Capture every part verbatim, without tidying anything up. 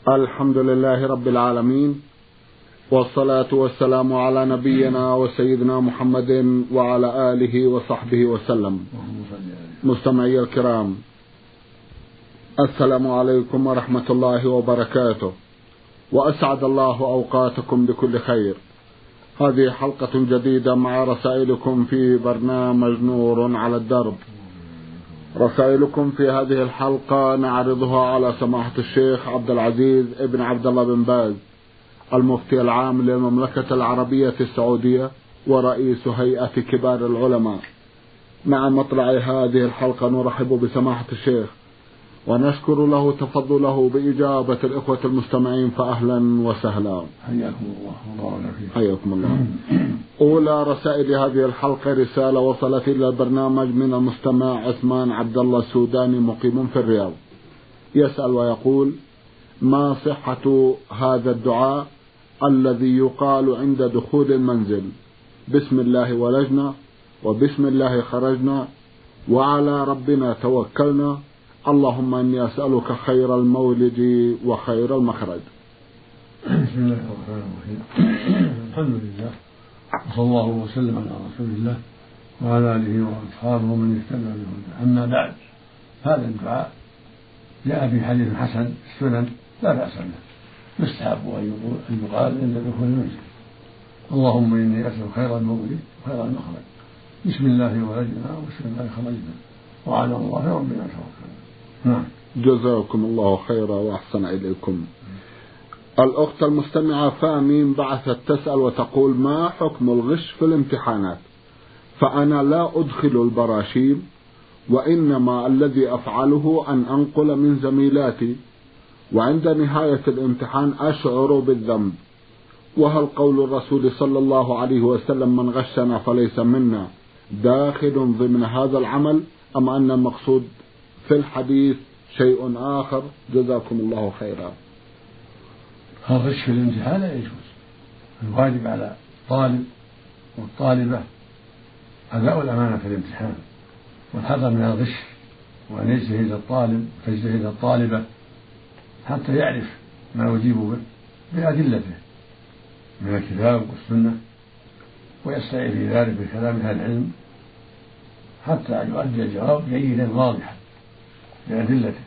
الحمد لله رب العالمين، والصلاة والسلام على نبينا وسيدنا محمد وعلى آله وصحبه وسلم. مستمعي الكرام، السلام عليكم ورحمة الله وبركاته، وأسعد الله أوقاتكم بكل خير. هذه حلقة جديدة مع رسائلكم في برنامج نور على الدرب. رسائلكم في هذه الحلقة نعرضها على سماحة الشيخ عبد العزيز ابن عبد الله بن باز، المفتي العام للمملكة العربية السعودية ورئيس هيئة كبار العلماء. مع مطلع هذه الحلقة نرحب بسماحة الشيخ ونشكر له تفضله بإجابة الإخوة المستمعين، فأهلا وسهلا. حياكم الله. حياكم الله. أولى رسائل هذه الحلقة رسالة وصلت إلى البرنامج من المستمع عثمان عبد الله السوداني مقيم في الرياض، يسأل ويقول: ما صحة هذا الدعاء الذي يقال عند دخول المنزل: بسم الله ولجنا وبسم الله خرجنا وعلى ربنا توكلنا، اللهم إني أسألك خير المولد وخير المخرج؟ بسم الله الرحمن الرحيم. الحمد لله، وصلى الله وسلم على رسول الله وعلى آله وأصحابه ومن اهتدى بهداه. أما بعد، هذا الدعاء جاء في حديث حسن في السنن لا بأس به، يستحب أن يقال عند دخول المنزل: اللهم إني أسألك خير المولد وخير المخرج، بسم الله ولجنا وبسم الله خرجنا وعلى الله ربنا توكلنا. نعم. جزاكم الله خيرا وأحسن إليكم. الأخت المستمعة فامين بعثت تسأل وتقول: ما حكم الغش في الامتحانات؟ فأنا لا أدخل البراشيم، وإنما الذي أفعله أن أنقل من زميلاتي، وعند نهاية الامتحان أشعر بالذنب. وهل قول الرسول صلى الله عليه وسلم: من غشنا فليس منا، داخل ضمن هذا العمل، أم أن المقصود في الحديث شيء آخر؟ جزاكم الله خيرا. الغش في الامتحان لا يجوز. الواجب على الطالب والطالبة أداء الأمانة في الامتحان والحذر من الغش، وأن يجتهد الطالب وتجتهد الطالبة حتى يعرف ما يجيب به بأدلته من الكتاب والسنة، ويستعين في ذلك بكلام أهل العلم حتى يؤدي الجواب جيدا واضحا بأدلته.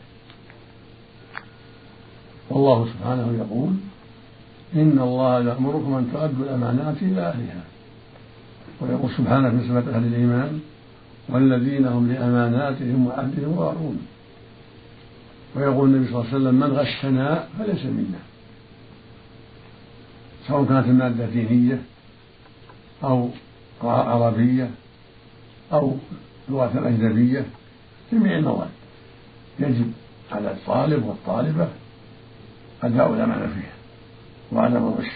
والله سبحانه يقول: إن الله يأمركم أن تؤدوا الأمانات إلى أهلها. ويقول سبحانه في صفة أهل الإيمان: والذين هم لأماناتهم وعهدهم راعون. ويقول النبي صلى الله عليه وسلم: من غشنا فليس منا، سواء كانت المادة دينية أو عربية أو لغة أجنبية، جميع المواد يجب على الطالب والطالبة أداء الأمانة فيها وعدم الغش.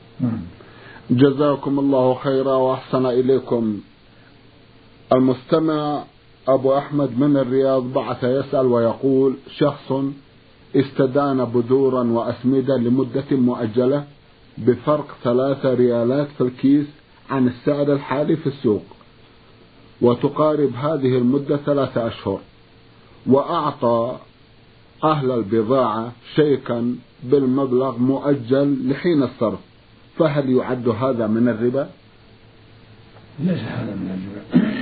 جزاكم الله خيرا وأحسن إليكم. المستمع أبو أحمد من الرياض بعث يسأل ويقول: شخص استدان بذورا وأسمدة لمدة مؤجلة بفرق ثلاثة ريالات في الكيس عن السعر الحالي في السوق، وتقارب هذه المدة ثلاثة أشهر، وأعطى أهل البضاعة شيكا بالمبلغ مؤجل لحين الصرف، فهل يعد هذا من الربا؟ ليس هذا من الربا.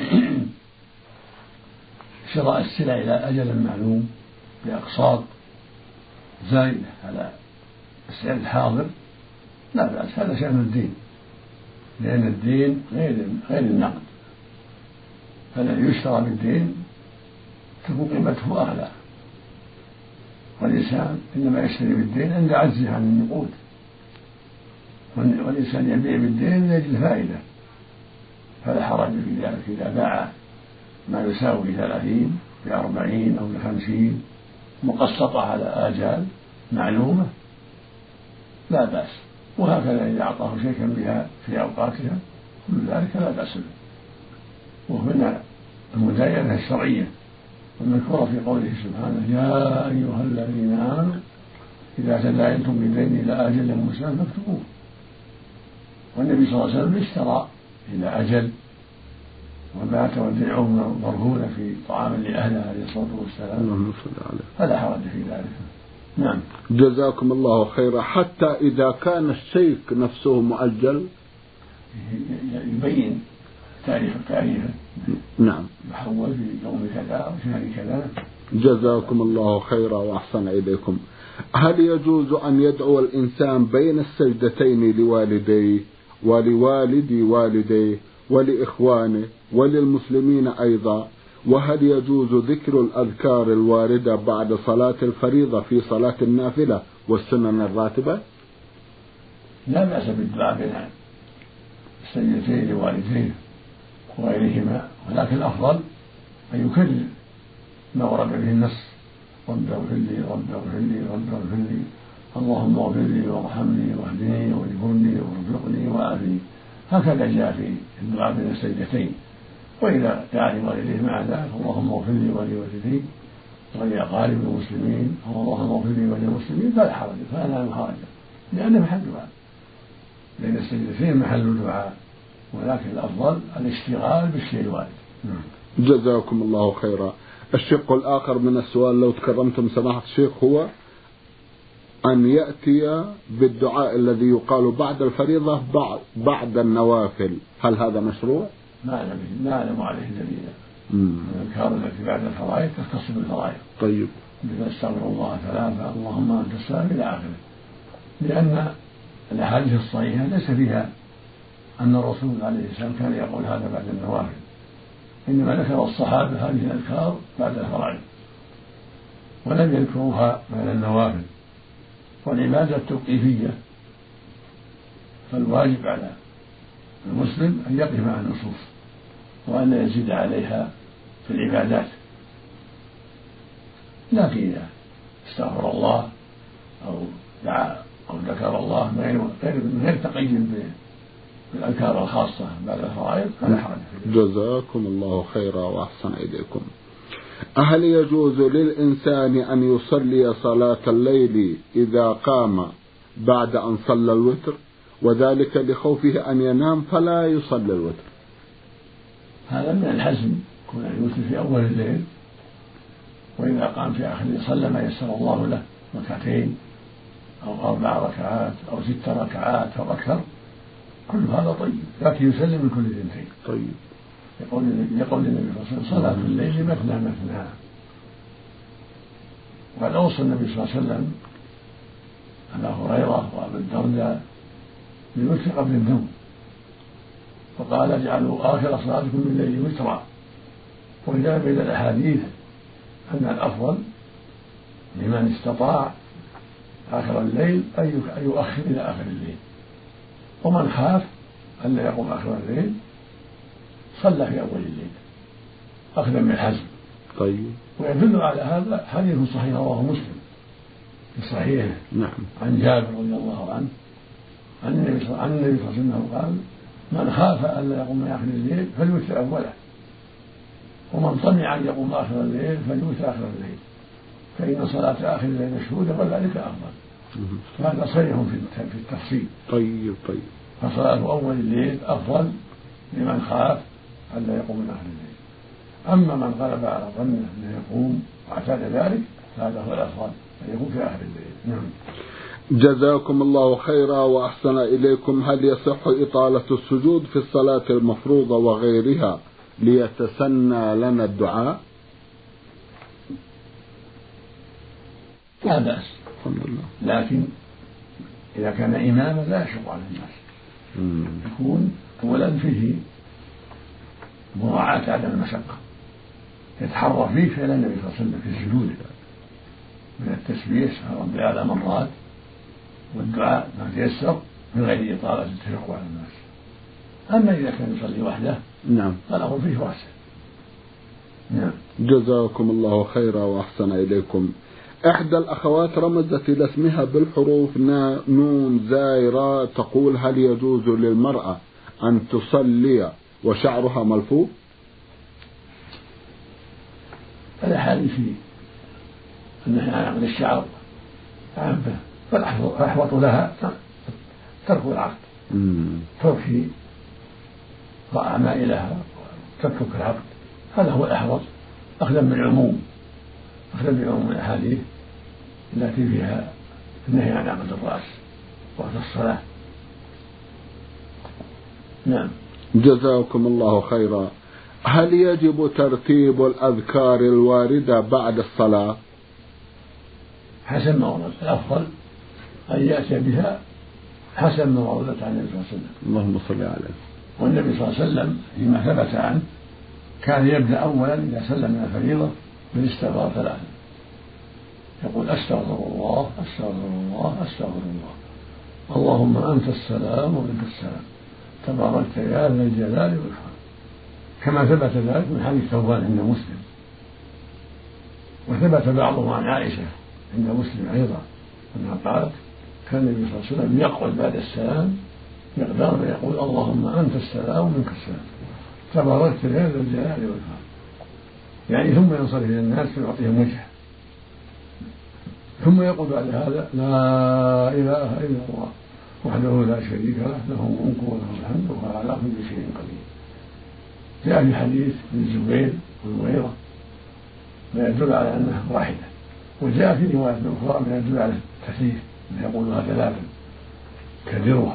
شراء السلع إلى أجل معلوم بأقساط زايدة على السعر الحاضر لا بأس، هذا شأن الدين، لأن الدين غير غير النقد، فالذي يشترى بالدين تكون قيمته أغلى، والإنسان إنما يشتري بالدين عند عجزه عن النقود، والإنسان يبيع بالدين لأجل فائدة، فلا حرج في ذلك إذا باع ما يساوي ثلاثين بأربعين أو بخمسين مقسطة على آجال معلومة لا بأس. وهكذا إذا أعطاه شيئا بها في أوقاتها كل ذلك لا بأس به. وهنا المداينة الشرعية المذكورة في قوله سبحانه: يا أيها الذين آمنوا إذا تداينتم بدين إلى أجل مسمى فاكتبوه. والنبي صلى الله عليه وسلم اشترى إلى أجل وبات وديعه مرهونة في طعام لأهله عليه الصلاة والسلام، فلا حرج في ذلك. نعم. جزاكم الله خيرا. حتى إذا كان الشيك نفسه مؤجل يبين تاريخ تاريخه. نعم. يحول في يوم كذا أو شهر كذا. جزاكم الله خيرا وأحسن إليكم. هل يجوز أن يدعو الإنسان بين السجدتين لوالديه ولوالدي والديه ولإخوانه وللمسلمين أيضا؟ وهل يجوز ذكر الأذكار الواردة بعد صلاة الفريضة في صلاة النافلة والسنن الراتبة؟ لا بأس بالدعاء بين السجدتين لوالديه وغيرهما، ولكن الأفضل أن يكرر ما ورد به النص: رب اغفر لي رب اغفر لي رب اغفر لي اللهم اغفر لي وارحمني واهدني واجبرني وارزقني وآفني. هكذا جاء في الدعاء بين السجدتين. وإذا دعا لوالديه مع ذلك: اللهم اغفر لي ولوالدي ولأقارب المسلمين، اللهم اغفر لي وللمسلمين، فلا حرج، فلا حرج، لأنه محل دعاء. بين السجدتين محل دعاء، ولكن الأفضل الاشتغال بالشيء الوارد. جزاكم الله خيرا. الشق الآخر من السؤال لو تكرمتم سماحة الشيخ هو أن يأتي بالدعاء الذي يقال بعد الفريضة بعد, بعد النوافل، هل هذا مشروع؟ ما نعلم عليه دليلا. الأذكار التي بعد الفرائض تختص بالفرائض. طيب. مثل استغفر الله ثلاثة، اللهم أنت السلام، إلى آخره. لأن الأحاديث الصحيحة ليس فيها أن الرسول عليه السلام كان يقول هذا بعد النوافل، إنما ذكر الصحابة هذه الأذكار بعد الفرائض ولم يذكروها بعد النوافل. والعبادة توقيفية، فالواجب على المسلم أن يقف مع النصوص وأن يزيد عليها في العبادات. لكن إذا استغفر الله أو دعا أو ذكر الله من غير تقييد بالأذكار الخاصة بعد الفرائض فلا حرج. جزاكم الله خيرا وأحسن إليكم. هل يجوز للإنسان أن يصلي صلاة الليل إذا قام بعد أن صلى الوتر، وذلك لخوفه أن ينام فلا يصلي الوتر؟ هذا من الحزم، كون أن يوتر في أول الليل، وإذا قام في آخره صلى ما يسر الله له، ركعتين أو أربع ركعات أو ست ركعات أو أكثر، كل هذا طيب، لكن يسلم من كل اثنتين. طيب. يقول يقول النبي صلى الله عليه وسلم: صلاة الليل مثنى مثنى. وقد أوصى النبي صلى الله عليه وسلم أبا هريرة وأبا الدرداء بالوتر قبل النوم، فقال: اجعلوا آخر صلاتكم بالليل وترا. وجاء بين الأحاديث أن الأفضل لمن استطاع آخر الليل أن يؤخر إلى آخر الليل، ومن خاف أن لا يقوم آخر الليل صلى في أول الليل أخذا من الحزم. طيب. ويدل على هذا حديث صحيح رواه مسلم في صحيحه. نعم. عن جابر رضي الله عنه عن النبي صلى الله عليه وسلم قال: من خاف أن لا يقوم آخر الليل فليوتر أوله، ومن طمع أن يقوم آخر الليل فليوتر آخر الليل، فإن صلاة آخر الليل مشهودة وذلك أفضل. هذا صريح في التفصيل. طيب طيب. فصلاة أول الليل أفضل لمن خاف أن لا يقوم من آخر الليل. أما من غلب على ظنه أنه يقوم واعتاد ذلك فهذا هو الأفضل أن يكون في آخر الليل. نعم. جزاكم الله خيرا وأحسن إليكم. هل يصح إطالة السجود في الصلاة المفروضة وغيرها ليتسنى لنا الدعاء؟ لا بأس، الحمد لله. لكن إذا كان إماما لا يشق على الناس. مم. يكون أولا فيه مراعاة عدم المشقة، يتحرى فيه فعل النبي صلى الله عليه وسلم في سجوده من التسبيح سبحان ربي على مرات، والدعاء ما تيسر من غير إطالة التشق على الناس. أما إذا كان يصلي وحده نعم فالأمر فيه واسع. نعم. جزاكم الله خيرا وأحسن إليكم. إحدى الأخوات رمزت إلى اسمها بالحروف نون زاي راء، تقول: هل يجوز للمرأة أن تصلي وشعرها ملفوف؟ الأحاديث في النهي عن عقد الشعر عامة، فالأحوط لها ترك العقد، ترخي أعمالها تترك العقد، هذا هو الأحوط أخذا بالعموم أخذا بعموم الأحاديث التي فيها النهي عن عقد الرأس وقت الصلاة. نعم. جزاكم الله خيرا. هل يجب ترتيب الأذكار الواردة بعد الصلاة؟ حسب ما ورد، الأفضل أن يأتي بها حسب ما وردت عن النبي صلى الله عليه وسلم. اللهم صل عليه. والنبي صلى الله عليه وسلم فيما ثبت عنه كان يبدأ أولا إذا سلم من الفريضة بالاستغفار ثلاثا، يقول أستغفر الله أستغفر الله أستغفر الله، اللهم أنت السلام ومنك السلام، تباركت يا ذا الجلال والإكرام، كما ثبت ذلك من حديث ثوبان عند مسلم، وثبت بعضه عن عائشة عند مسلم أيضا أنها قالت كان النبي صلى الله عليه وسلم يقعد بعد السلام مقدار ما يقول اللهم أنت السلام ومنك السلام، تباركت يا ذا الجلال والإكرام، يعني ثم ينصرف إلى الناس فيعطيهم وجهه، ثم يقول بعد هذا لا إله إلا الله وحده لا شريك له له الملك وله الحمد وهو على كل شيء قدير. جاء في حديث ابن الزبير والمغيرة ما يدل على أنها واحدة، وجاء في رواية أخرى ما يدل على التثليث ما يقولها ثلاثا كبرها،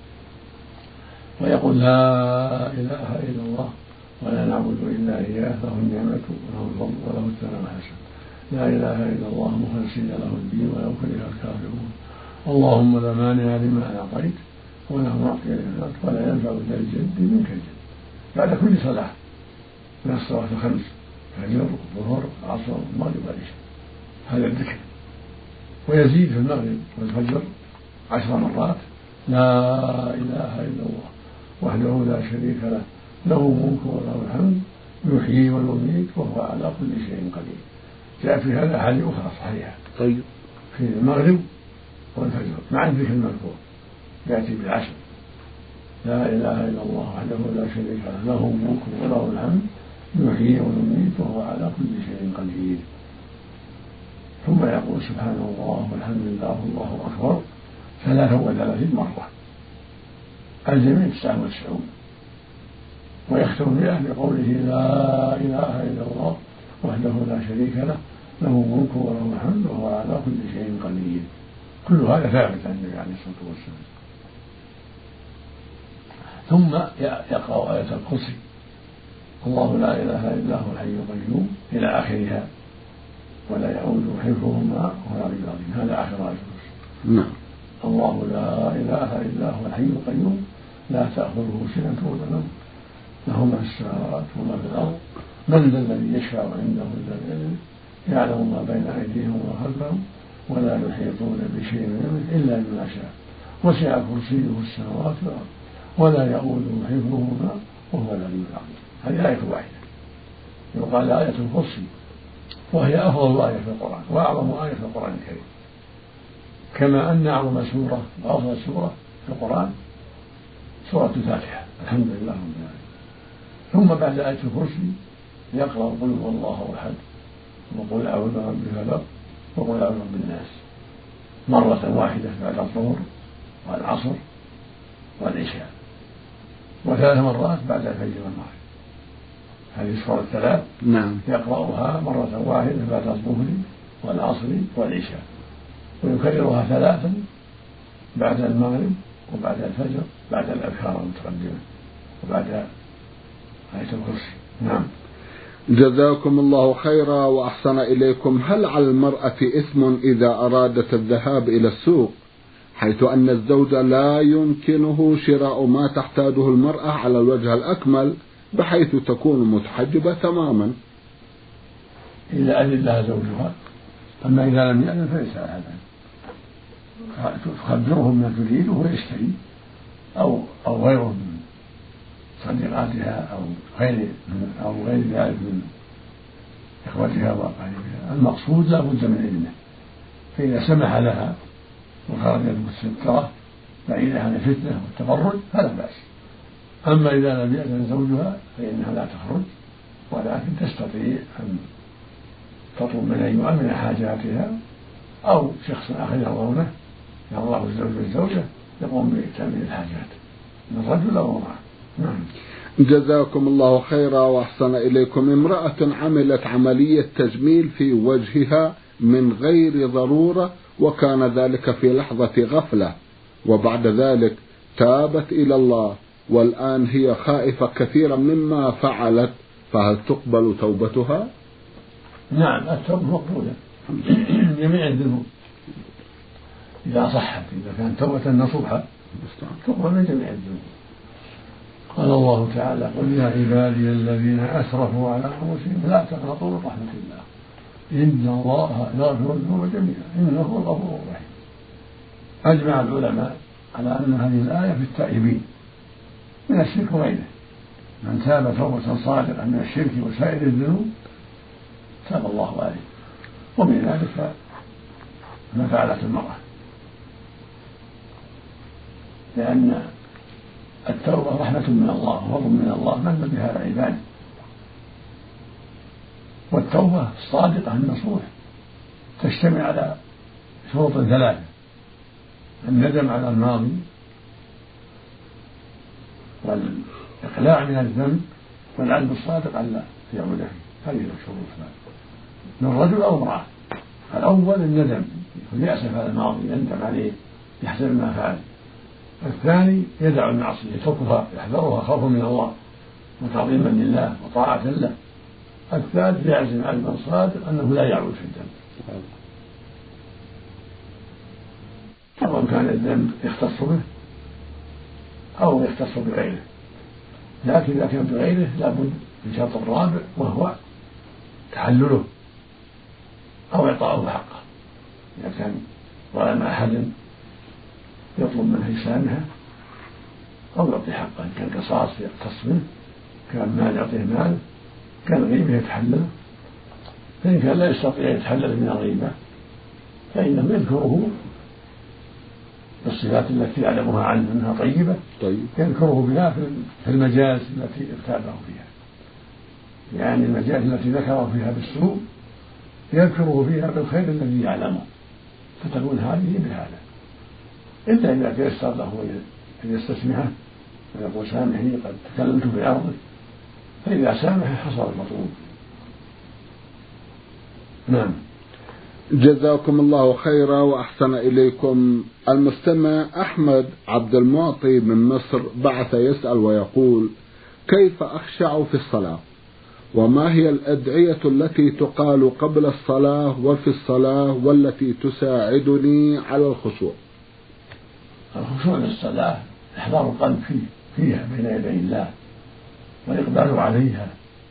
ويقول لا إله إلا الله ولا نعبد إلا إياه له النعمة وله الفضل وله الثناء الحسن، لا إله إلا الله مخلصين له الدين ولو كره الكافرون، اللهم لا مانع لما أعطيت ولا معطي لما أعطيت ولا ينفع ذا الجد منك الجد، بعد كل صلاة من الصلاة الخمس فجر والظهر والعصر والمغرب والعشاء، هذا الذكر. ويزيد في المغرب والفجر عشر مرات لا إله إلا الله وحده لا شريك له له الملك وله الحمد يحيي ويميت وهو على كل شيء قدير. جاء في هذا أحاديث أخرى صحيحة طيب في المغرب والفجر مع الذكر المذكور يأتي بالعشر لا إله إلا الله وحده لا شريك له له الملك وله الحمد يحيي ويميت وهو على كل شيء قدير، ثم يقول سبحان الله والحمد لله والله أكبر ثلاثة وثلاثين مرة الجميع تسعة وتسعون، ويختم بها بقوله لا إله إلا الله وحده لا شريك له له الملك وله الحمد وهو على كل شيء قدير. كل هذا ثابت عن النبي عليه الصلاة والسلام. ثم يقرأ آية الكرسي الله لا إله إلا هو الحي القيوم إلى آخرها ولا يؤوده حفظهما وهو العلي العظيم، هذا آخر آية الكرسي. نعم. الله لا إله إلا هو الحي القيوم لا تأخذه سنة ولا نوم له ما في السماوات وما في الأرض من ذا الذي يشفع عنده إلا بإذنه يعلم ما بين أيديهم وما خلفهم ولا يحيطون بشيء من علمه إلا بما شاء وسع كرسيه السماوات والأرض ولا يؤوده حفظهما وهو العلي العظيم. هذه آية واحدة يقال آية الكرسي، وهي أفضل آية في القرآن وأعظم آية في القرآن الكريم، كما أن أعظم سورة وأفضل سورة في القرآن سورة الفاتحة الحمد لله رب العالمين. ثم بعد آية الكرسي يقرأ قل هو الله أحد وقل أعوذ برب الفلق وقل أعوذ برب الناس مرة واحدة بعد الظهر والعصر والعشاء، وثلاث مرات بعد الفجر والمغرب. هذه السورة الثلاث نعم يقرأها مرة واحدة بعد الظهر والعصر والعشاء، ويكررها ثلاثا بعد المغرب وبعد الفجر بعد الأذكار المتقدمة وبعد آية الكرسي. نعم. جزاكم الله خيرا وأحسن إليكم. هل على المرأة إثم إذا أرادت الذهاب إلى السوق حيث أن الزوج لا يمكنه شراء ما تحتاجه المرأة على الوجه الأكمل بحيث تكون متحجبة تماما؟ إذا أذن لها زوجها، أما إذا لم يأذن فليس لها ذلك، تخبره بما تريد وهو يشتري أو أو غيره من صديقاتها أو غير أو غير ذلك من إخوتها وأقاربها. المقصود لا بد من إذنه، فإذا سمح لها وخرجت مستترة بعيدة عن الفتنة والتبرج فلا بأس. أما إذا لم يأذن زوجها فإنها لا تخرج، ولكن تستطيع أن تطلب من أن يؤمن حاجاتها أو شخص آخر يرضونه يرضاه الزوج والزوجة يقوم بتأمين الحاجات من الرجل أو امرأة. نعم. جزاكم الله خيرا وأحسن إليكم. امرأة عملت عملية تجميل في وجهها من غير ضرورة وكان ذلك في لحظة غفلة، وبعد ذلك تابت إلى الله والآن هي خائفة كثيرا مما فعلت، فهل تقبل توبتها؟ نعم، التوبة مقبولة جميع الذنوب إذا صحت، إذا كانت توبة نصوحة تقبل من جميع الذنوب. قال الله تعالى: قل يا عبادي الذين أسرفوا على أنفسهم لا تقنطوا من رحمة الله إن الله يغفر الذنوب جميعا إنه هو الغفور الرحيم. أجمع العلماء على أن هذه الآية في التائبين من الشرك وغيره، من تاب توبة صادقة من الشرك وسائر الذنوب تاب الله عليه. ومن ذلك ما فعلت المرأة، لأن التوبة رحمة من الله وفضل من الله من بها على عباده. والتوبة الصادقة النصوح تجتمع على شروط ثلاثة: الندم على الماضي، والإقلاع من الذنب، والعزم الصادق ألا يعود فيه. هذه الشروط من رجل أو امرأة. الأول الندم، يكون يأسف على الماضي يندم عليه يحسب ما فعل. الثاني يدع المعصية يتركها يحذرها خوفا من الله وتعظيما لله وطاعة له. الثالث يعزم عزما صادق أنه لا يعود في الذنب، سواء كان الذنب يختص به أو يختص بغيره. لكن إذا كان بغيره لابد من شرط الرابع، وهو تحلله أو إعطاؤه حقه. إذا كان ظلم أحد يطلب منه يسامحه أو يعطي حقه، إن كان قصاص يقتص منه، كان مال يعطيه مال، كان غيبة يتحلله. فإن كان لا يستطيع يتحلل من الغيبة فإنه يذكره بالصفات التي يعلمها عنه أنها طيبة، طيب. يذكره بها في المجالس التي اغتابه فيها، يعني المجالس التي ذكره فيها بالسوء يذكره فيها بالخير الذي يعلمه، فتكون هذه بهذا. إلا إذا تيسر له أن يستسمحه ويقول سامحني قد تكلمت في عرضك، فإذا سامح حصل المطلوب. نعم. جزاكم الله خيرا وأحسن إليكم. المستمع أحمد عبد المعطي من مصر بعث يسأل ويقول: كيف أخشع في الصلاة؟ وما هي الأدعية التي تقال قبل الصلاة وفي الصلاة والتي تساعدني على الخشوع؟ الخشوع للصلاة إحضار القلب فيه فيها بين يدي الله والإقبال عليها،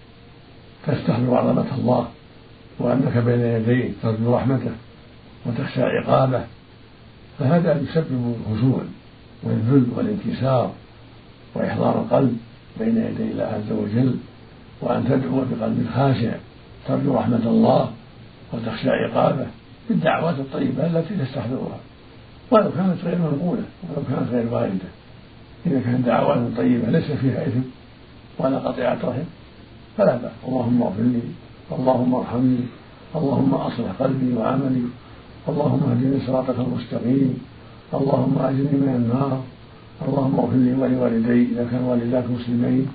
تستحضر عظمة الله وأنك بين يديه ترجو رحمته وتخشى عقابه، فهذا يسبب الخشوع والذل والانكسار وإحضار القلب بين يدي الله عز وجل، وأن تدعو بقلب خاشع ترجو رحمة الله وتخشى عقابه بالدعوات الطيبة التي تستحضرها، ولو كانت غير منقولة ولو كانت غير واردة. إذا كانت دعوات طيبة ليس فيها إثم ولا قطيعة رحم فلا بأس. اللهم اغفر لي، اللهم ارحمني، اللهم أصلح قلبي وعملي، اللهم اهدني صراطك المستقيم، اللهم أجرني من النار، اللهم اغفر لي ولوالدي إذا كان والداك مسلمين،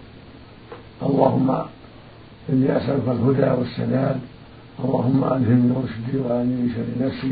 اللهم إني أسألك الهدى والسداد، اللهم ألهمني رشدي وأعني من شر نفسي.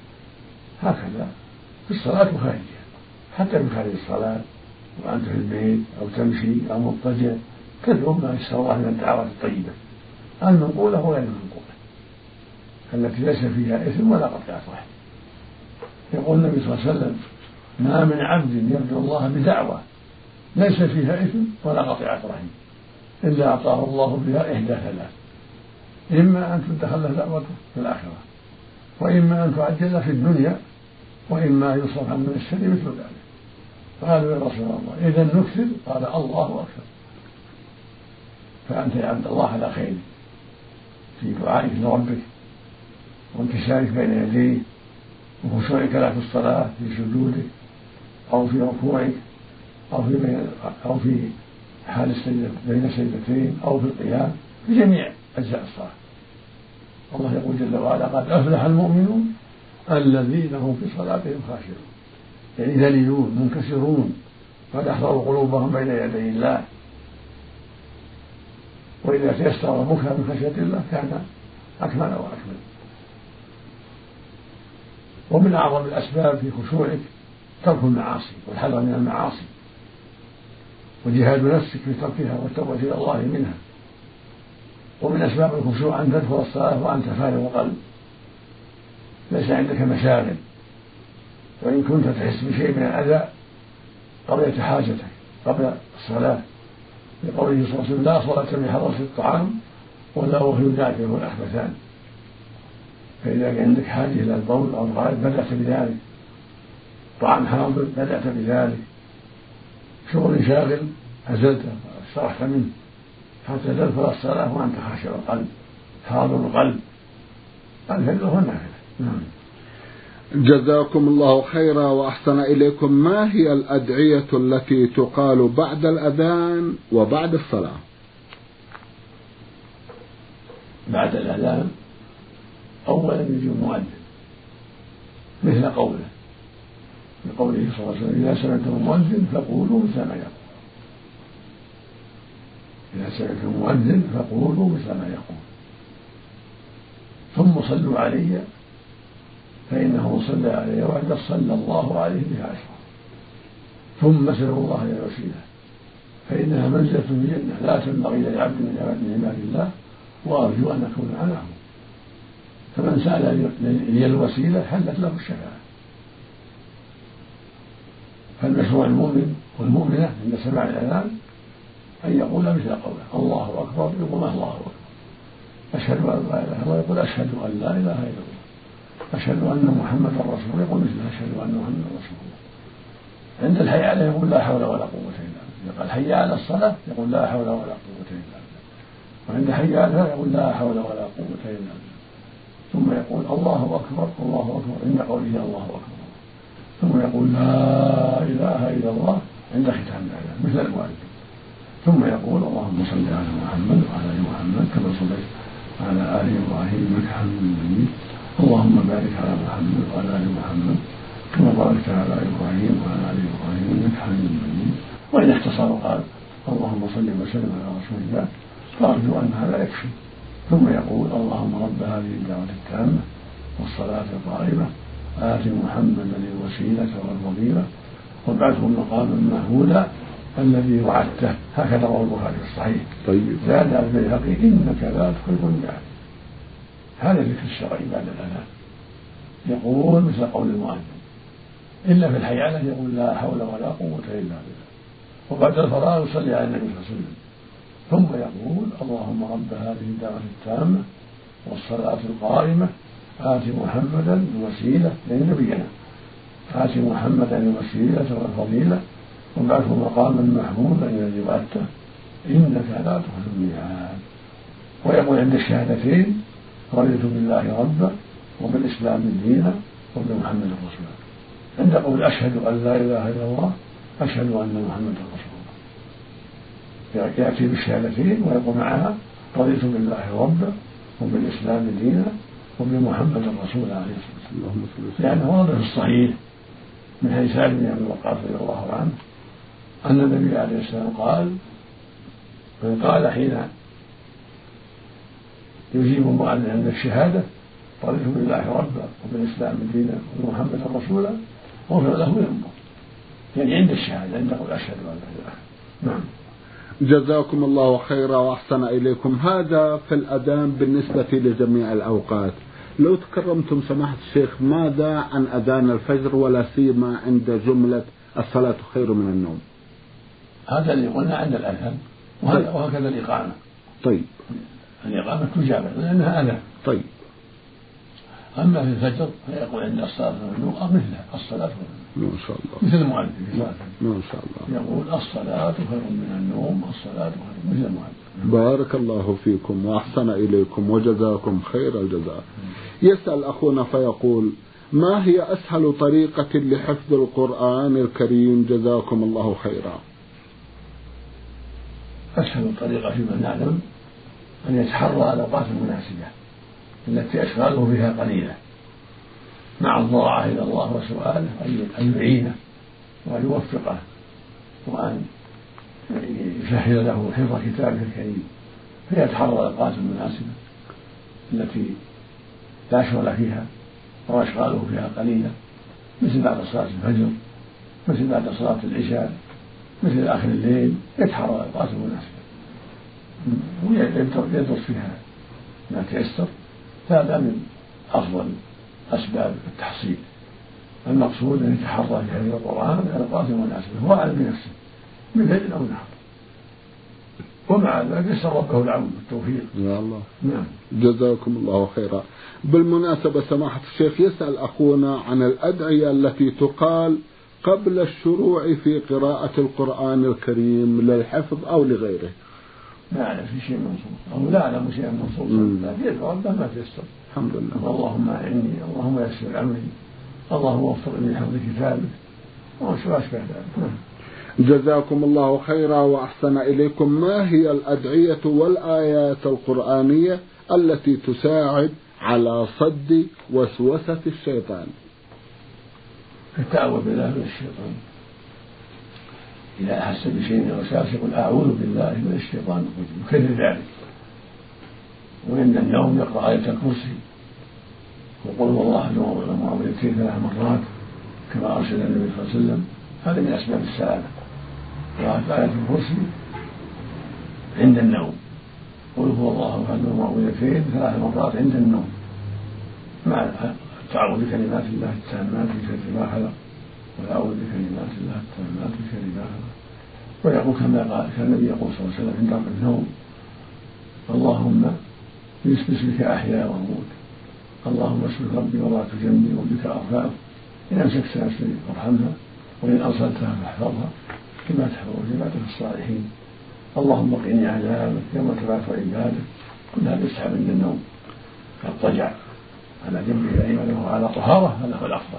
هكذا في الصلاة وخارجها، حتى في خارج الصلاة وأنت في البيت أو تمشي أو مضطجع تدعو ما يسر الله من الدعوات الطيبة المنقولة وغير المنقولة التي ليس فيها إثم ولا قطيعة رحم. يقول النبي صلى الله عليه وسلم: ما من عبد يرجو الله بدعوة ليس فيها إثم ولا قطيعة رحم إلا أعطاه الله بها إحدى ثلاث: إما أن تدخل له دعوته في الآخرة، وإما أن تعجل في الدنيا، وإما يصرف عن من الشر مثل ذلك. قالوا: يا رسول الله إذا نكثر؟ قال: الله أكثر. فأنت يا عبد الله على خير في دعائك لربك وانكسارك بين يديه وخشوعك له في الصلاة في سجودك أو في ركوعك أو في بين أو في حال السجدة بين السجدتين أو في القيام في جميع أجزاء الصلاة. الله يقول جل وعلا: قد أفلح المؤمنون الذين هم في صلاتهم خاشعون، يعني ذليلون منكسرون قد أحضروا قلوبهم بين يدي الله. وإذا تيسر بكى من خشية الله كان أكمل وأكمل. ومن أعظم الأسباب في خشوعك ترك المعاصي والحذر من المعاصي وجهاد نفسك في تركها والتوبة إلى الله منها. ومن أسباب الخشوع أن تدخل الصلاة وأنت فارغ القلب ليس عندك مشاغل، وإن كنت تحس بشيء من الأذى قضيت حاجتك قبل الصلاة، لقوله صلى الله عليه وسلم: لا صلاة بحضرة الطعام ولا وهو يدافعه الأخبثان. فإذا كان عندك حاجة إلى البول أو الغائط بدأت بذلك، طعام حاضر بدأت بذلك، شغل شاغل أزلته واسترحت منه، حتى تدخل الصلاة وأنت خاشع القلب حاضر القلب. الفجر هو النافلة. جزاكم الله خيرا وأحسن إليكم. ما هي الأدعية التي تقال بعد الأذان وبعد الصلاة؟ بعد الأذان أولا يجي المؤذن مثل قوله لقوله صلى الله عليه وسلم: إذا سمعتم المؤذن فقولوا مثل ما يقول. إذا سمعتم المؤذن فقولوا مثل ما يقول. ثم صلوا علي فإنه صلى علي وحده صلى الله عليه بها عشرا. ثم اسألوا الله الوسيلة فإنها منزلة في الجنة لا تنبغي لعبد من عباد الله وأرجو أن أكون أنا هو. فمن سأل لي الوسيلة حلت له الشفاعة. فالمشروع المؤمن والمؤمنة عند سماع الأذان أن يقول مثل قوله: الله أكبر، يقول الله أكبر. أشهد أن لا إله إلا الله، يقول أشهد أن لا إله إلا الله. أشهد أن محمدا رسول الله، يقول مثل أشهد أن محمدا رسول الله. عند الحي عليه يقول: لا حول ولا قوة إلا بالله. قال حي على الصلاة يقول: لا حول ولا قوة إلا بالله. وعند حي على الفلاح يقول: لا حول ولا قوة إلا بالله. ثم يقول: الله أكبر الله أكبر عند قوله الله أكبر. ثم يقول: لا إله إلا الله عند ختام الأذان مثل المؤذن. ثم يقول: اللهم صل على محمد وعلى آل محمد كما صليت على آل إبراهيم إنك حميد مجيد. اللهم بارك على محمد وعلى آل محمد كما باركت على إبراهيم وعلى آل إبراهيم إنك حميد مجيد. وإن اختصر قال: اللهم صل وسلم على رسول الله، فأرجو أن هذا يكفي. ثم يقول: اللهم رب هذه الدعوة التامة والصلاة القائمة آت محمدا الوسيلة والفضيلة وابعثه مقاما محمودا الذي وعدته. هكذا رواه البخاري في الصحيح. طيب. زاد البيهقي: إنك لا تخلف الميعاد. هذا ذكر الشرعي بعد الأذان، يقول مثل قول المؤذن، إلا في الحي عليه يقول: لا حول ولا قوة إلا بالله. وبعد الفراغ يصلي على النبي صلى الله عليه وسلم، ثم يقول: اللهم رب هذه الدعوة التامة والصلاة القائمة آت محمدا الوسيلة لنبينا آت محمدا الوسيلة والفضيلة وابعثه مقاما محمودا الذي وعدته إنك لا تخلف الميعاد. ويقول عند الشهادتين: رضيت بالله ربا وبالإسلام دينا وبمحمد رسولا. عند قول أشهد أن لا إله إلا الله أشهد أن محمدا رسول الله، يأتي بالشهادتين ويقول معها: رضيت بالله ربا وبالإسلام دينا وبمحمد رسول الله عليه الصلاة والسلام. لأنه ورد في الصحيح من حديث سعد بن أبي وقاص رضي الله عنه أن النبي عليه السلام قال: من قال حين يجيب المؤذن عند الشهادة: رضيت بالله ربا وبالإسلام دينا وبمحمد رسولا غفر له ذنبه، يعني عند الشهادة عند قول أشهد أن لا إله. نعم. جزاكم الله خيرا وأحسن إليكم. هذا في الأذان بالنسبة لجميع الأوقات. لو تكرمتم سماحة الشيخ ماذا عن أذان الفجر ولا سيما عند جملة الصلاة خير من النوم؟ هذا اللي قلنا عند الأذان وهكذا الإقامة. طيب. الإقامة تجابة لأنها أذان. طيب. أما في الفجر فيقول عند الصلاة والنوم مثلها الصلاة والنوم ما شاء الله مثل المؤذن في صلاة ما شاء الله يقول الصلاة خير من النوم الصلاة خير مثل المؤذن. بارك الله فيكم وأحسن إليكم وجزاكم خير الجزاء. يسأل أخونا فيقول: ما هي أسهل طريقة لحفظ القرآن الكريم جزاكم الله خيرا؟ أسهل طريقة فيما نعلم أن يتحرى الأوقات المناسبة التي أشغاله فيها قليلة مع الضراعة إلى الله وسؤاله أن يعينه وأن يوفقه وأن يسهل له حفظ كتابه الكريم، فيتحرى الأوقات المناسبة التي لا شغل فيها وأشغاله فيها قليلة، مثل بعد صلاة الفجر، مثل بعد صلاة العشاء، مثل آخر الليل، يتحرى الأوقات المناسبة ويدرس فيها ما تيسر. هذا من أفضل أسباب التحصيل. المقصود أن يتحرى في حفظ القرآن على الأوقات المناسبة، هو أعلم بنفسه من ليل أو نهار، ومع ذلك يسأل ربه العون والتوفيق. يا الله. نعم. جزاكم الله خيرا. بالمناسبة سماحة الشيخ، يسأل أخونا عن الأدعية التي تقال قبل الشروع في قراءة القرآن الكريم للحفظ أو لغيره. لا أعلم في شيء منصوص، أو لا أعلم شيئا منصوصا، لكن يدعو ربه ما تيسر. الحمد لله. اللهم أعني، اللهم يسر أمري، اللهم وفقني لحفظ كتابك، وشو أشبه ذلك. جزاكم الله خيرا وأحسن إليكم. ما هي الأدعية والآيات القرآنية التي تساعد على صد وسوسة الشيطان؟ التعوذ بالله من الشيطان، إذا أحس بشيء وساوس يقول أعوذ بالله من الشيطان الرجيم، يكرر ذلك. وعند النوم يقرأ آية الكرسي وقل والله المعوذتين ثلاث مرات كما أرشد النبي صلى الله عليه وسلم. هذا من أسباب السعادة، قراءة آية الكرسي عند النوم، قل هو الله أحد المعوذتين ثلاث مرات عند النوم، مع التعوذ بكلمات الله التامات من شر ما خلق، والأعوذ بكلمات الله التامات من شر ما خلق. ويقول كما قال كان النبي يقول صلى الله عليه وسلم عند النوم: اللهم باسمك أحيا وأموت، اللهم اسمك ربي وضعت جنبي وبك أرفعه، إن أمسكت نفسي فارحمها، وإن أرسلتها فاحفظها كما تحفظ عبادك الصالحين، اللهم قني عذابك يوم تبعث عبادك. كل هذا يسحب عند النوم، كالضجع على جنبه الأيمن وهو على طهارة، هذا هو الأفضل.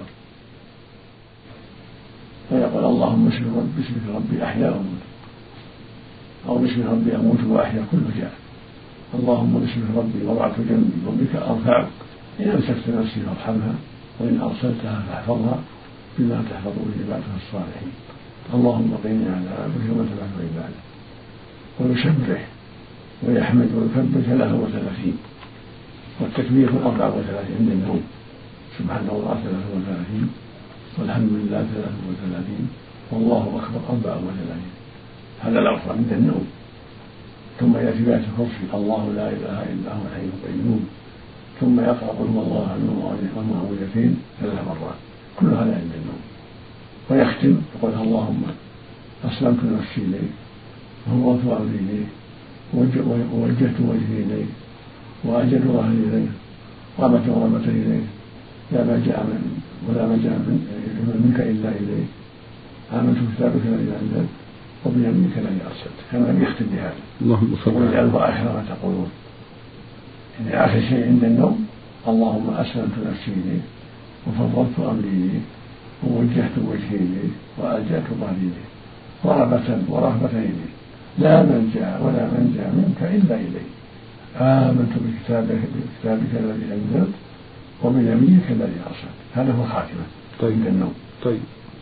ويقول اللهم باسمك ربي أحيا وأموت، أو باسم ربي أموت وأحيا، كله جاء. اللهم باسمك ربي وضعت جنبي وبك أرفعك، إن أمسكت نفسي فارحمها، وإن أرسلتها فاحفظها بما تحفظ به عبادك الصالحين، اللهم قني عذابك يوم تبعث عبادك. ويسبح ويحمد ويكبر ثلاثة وثلاثين، والتكبير أربعة وثلاثين عند النوم، سبحان الله ثلاثة وثلاثين، والحمد لله ثلاثة وثلاثين، والله أكبر أربعة وثلاثين. هذا الأفضل عند النوم. ثم يأتي بآية الكرسي: الله لا إله إلا هو الحي القيوم. ثم يقرأ قل هو الله أحد والمعوذتين ثلاث مرات، كل هذا عند النوم. ويختم يقول: اللهم أسلمت نفسي إليك وفوضت أمري إليك ووجهت وجهي إليك وأجد ظهري إليك رغبة ورغبة إليك، لا ملجأ من ولا ملجأ منك إلا إليك، آمنت بكتابك الذي أنزلت وبيمينك الذي أرسلت. كما يختم بهذا. اللهم صل على ويجعله آخر ما تقولون، إن آخر شيء عند النوم: اللهم أسلمت نفسي إليك وفضلت أمري إليك ووجهت وجهي إليك وألجأت ظهري إليك رغبة ورهبة إليك، لا ملجأ ولا منجا منك إلا إليك، آمنت بكتابك بكتابك الذي أنزلت وبيمينك الذي أرسلت. هذا هو خاتمة طيب. عند النوم. طيب.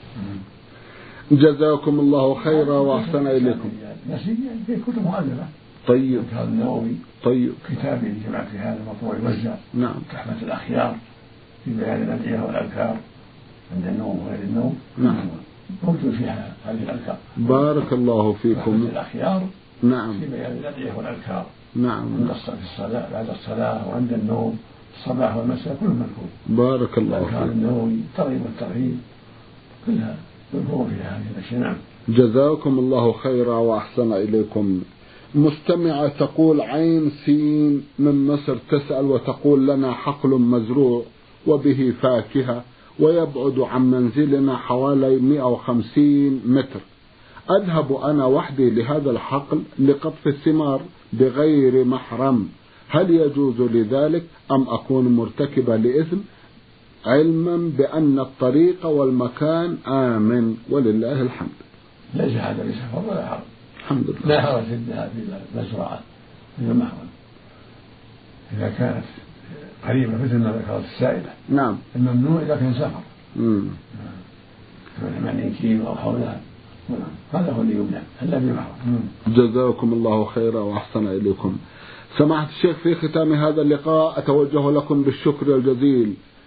جزاكم الله خيرا وأحسن إليكم. نسيا في كتب مؤلفة. طيب. كتاب النووي. طيب. كتاب جمع في هذا مطبوع يوزع. نعم. تحفة الأخيار في بيان الأدعية والأذكار عند النوم وغير النوم. نعم. موجود فيها هذه الأذكار. بارك الله فيكم. تحفة الأخيار. نعم. في بيان الأدعية والأذكار. نعم. عند الصلاة بعد الصلاة وعند النوم الصباح والمساء كله مذكور. بارك الله فيكم. الأذكار النووي الترغيب والترهيب كلها مذكور فيها هذه الأشياء. نعم. جزاكم الله خيرا وأحسن إليكم. مستمعة تقول عين سين من مصر تسأل وتقول: لنا حقل مزروع وبه فاكهة ويبعد عن منزلنا حوالي مئة وخمسين متر، أذهب أنا وحدي لهذا الحقل لقطف الثمار بغير محرم، هل يجوز لذلك أم أكون مرتكبة لإثم، علما بأن الطريق والمكان آمن ولله الحمد؟ ليس هذا بسفر ولا حرج. الحمد لله. لا حرج في الذهاب إلى المزرعة من المحرم إذا كانت قريبة مثل ما ذكرت السائلة. نعم. الممنوع إذا كان سفر. امم ثمانين كيلو أو حولها، هذا هو اللي يمنع إلا بمحرم. جزاكم الله خيرا وأحسن إليكم. سماحة الشيخ، في ختام هذا اللقاء أتوجه لكم بالشكر الجزيل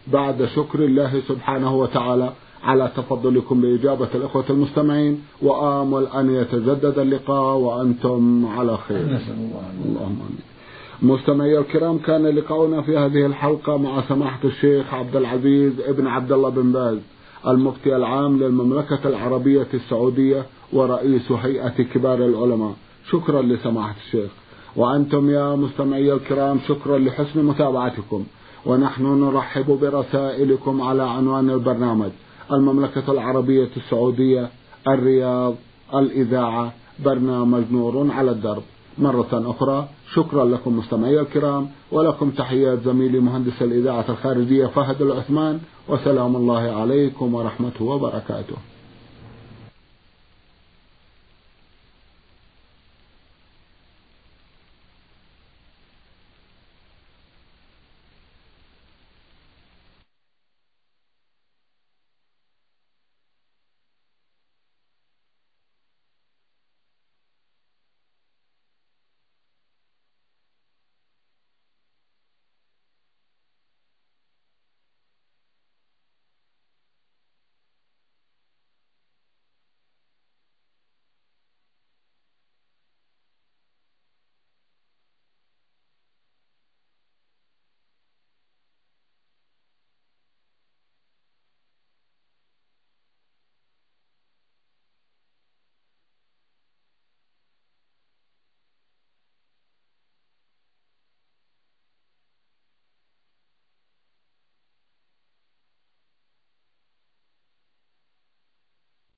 بعد شكر الله سبحانه وتعالى على تفضلكم بإجابة الإخوة المستمعين، وآمل أن يتجدد اللقاء وأنتم على خير. اللهم آمين. مستمعي الكرام، كان لقاؤنا في هذه الحلقة مع سماحة الشيخ عبد العزيز ابن عبد الله بن باز، المفتي العام للمملكة العربية السعودية ورئيس هيئة كبار العلماء. شكرا لسماحة الشيخ. وأنتم يا مستمعي الكرام شكرا لحسن متابعتكم، ونحن نرحب برسائلكم على عنوان البرنامج: المملكة العربية السعودية، الرياض، الإذاعة، برنامج نور على الدرب. مرة أخرى شكرا لكم مستمعي الكرام، ولكم تحيات زميلي مهندس الإذاعة الخارجية فهد العثمان، وسلام الله عليكم ورحمته وبركاته.